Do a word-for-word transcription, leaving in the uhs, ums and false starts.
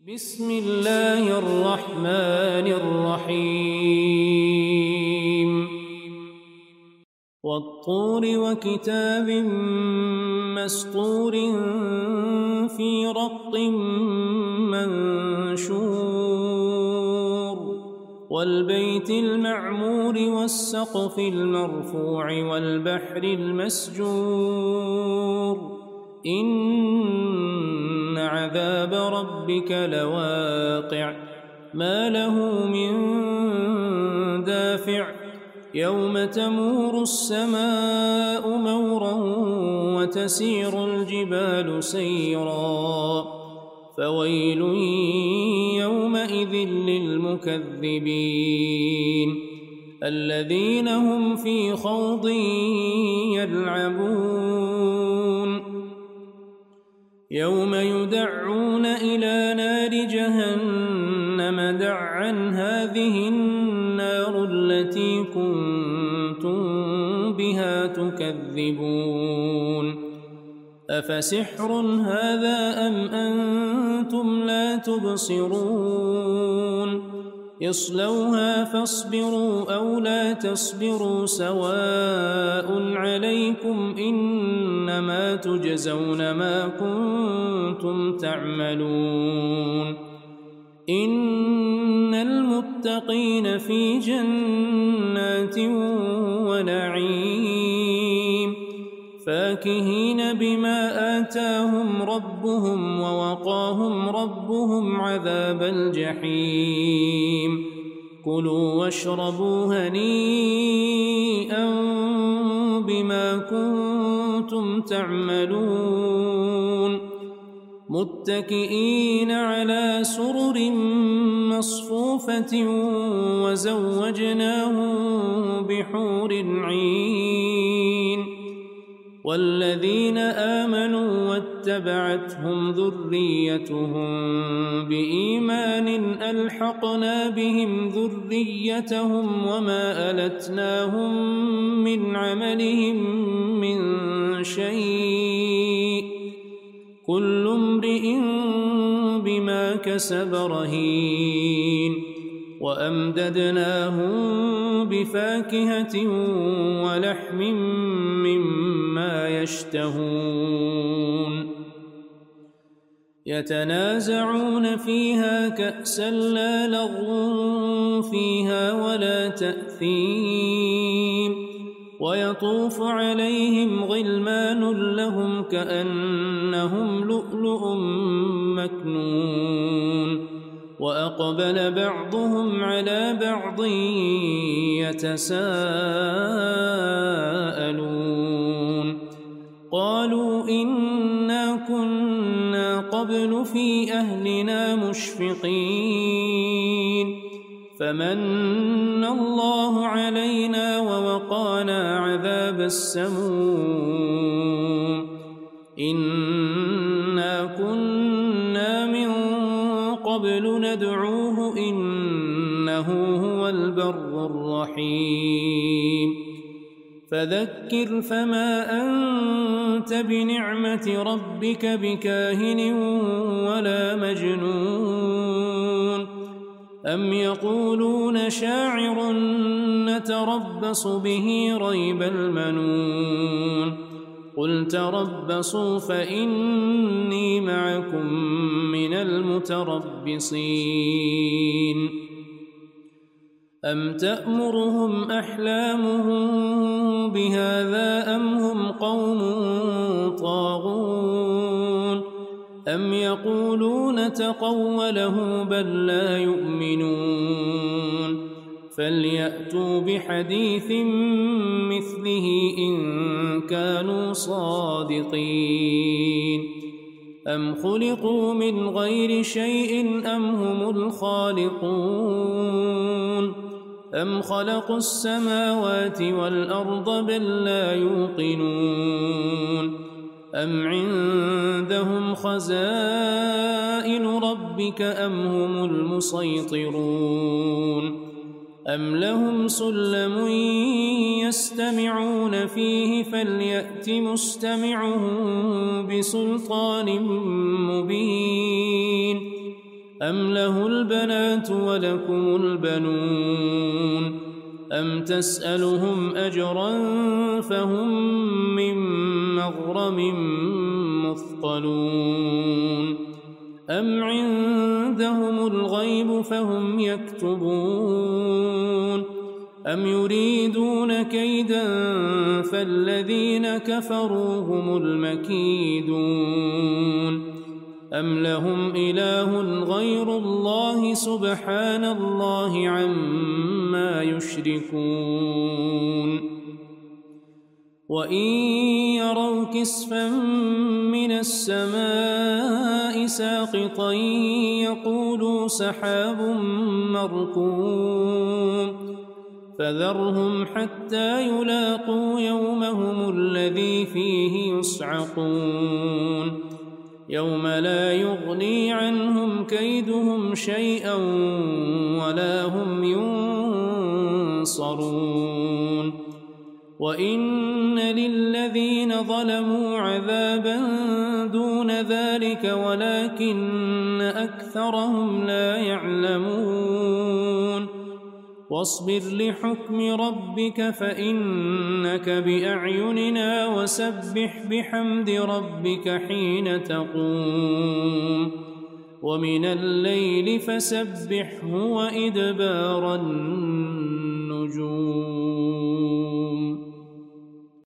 بسم الله الرحمن الرحيم والطور وكتاب مسطور في رق منشور والبيت المعمور والسقف المرفوع والبحر المسجور إن عذاب ربك لواقع ما له من دافع يوم تمور السماء مورا وتسير الجبال سيرا فويل يومئذ للمكذبين الذين هم في خوض يلعبون يوم يدعون إلى نار جهنم دعا هذه النار التي كنتم بها تكذبون أفسحر هذا أم أنتم لا تبصرون اصلوها فاصبروا أو لا تصبروا سواء عليكم إنما تجزون ما كنتم تعملون إن المتقين في جنات ونعيم فاكهين بما آتاهم ربهم ووقاهم ربهم عذاب الجحيم كلوا واشربوا هنيئا بما كنتم تعملون متكئين على سرر مصفوفة وزوجناهم بحور عين والذين آمنوا واتبعتهم ذريتهم بإيمان ألحقنا بهم ذريتهم وما ألتناهم من عملهم من شيء كل امرئ بما كسب رهين وأمددناهم بفاكهة ولحم مما يشتهون يتنازعون فيها كأسا لا لغو فيها ولا تأثيم ويطوف عليهم غلمان لهم كأنهم لؤلؤ مكنون وأقبل بعضهم على بعض يتساءلون قالوا إنا كنا قبل في أهلنا مشفقين فمن الله علينا ووقانا عذاب السموم إنا كنا من قبل ندعوه إنه هو البر الرحيم فذكر فما أنت بنعمة ربك بكاهن ولا مجنون أم يقولون شاعر نتربص به ريب المنون قل تربصوا فإني معكم من المتربصين أم تأمرهم أحلامهم بهذا أم هم قوم طاغون أم يقولون تقوله بل لا يؤمنون فليأتوا بحديث مثله إن كانوا صادقين أم خلقوا من غير شيء أم هم الخالقون أم خلقوا السماوات والأرض بل لا يوقنون أم عندهم خزائن ربك أم هم المسيطرون أم لهم سلم يستمعون فيه فليأت مستمعهم بسلطان مبين أم له البنات ولكم البنون أم تسألهم أجرا فهم من مغرم مثقلون أم عندهم الغيب فهم يكتبون أم يريدون كيدا فالذين كفروا هم المكيدون أم لهم إله غير الله سبحان الله عما يشركون وإن يروا كسفا من السماء ساقطا يقولوا سحاب مركوم فذرهم حتى يلاقوا يومهم الذي فيه يصعقون يوم لا يغني عنهم كيدهم شيئا ولا هم ينصرون وإن للذين ظلموا عذابا دون ذلك ولكن أكثرهم لا يعلمون واصبر لحكم ربك فإنك بأعيننا وسبح بحمد ربك حين تقوم ومن الليل فسبحه وإدبار النجوم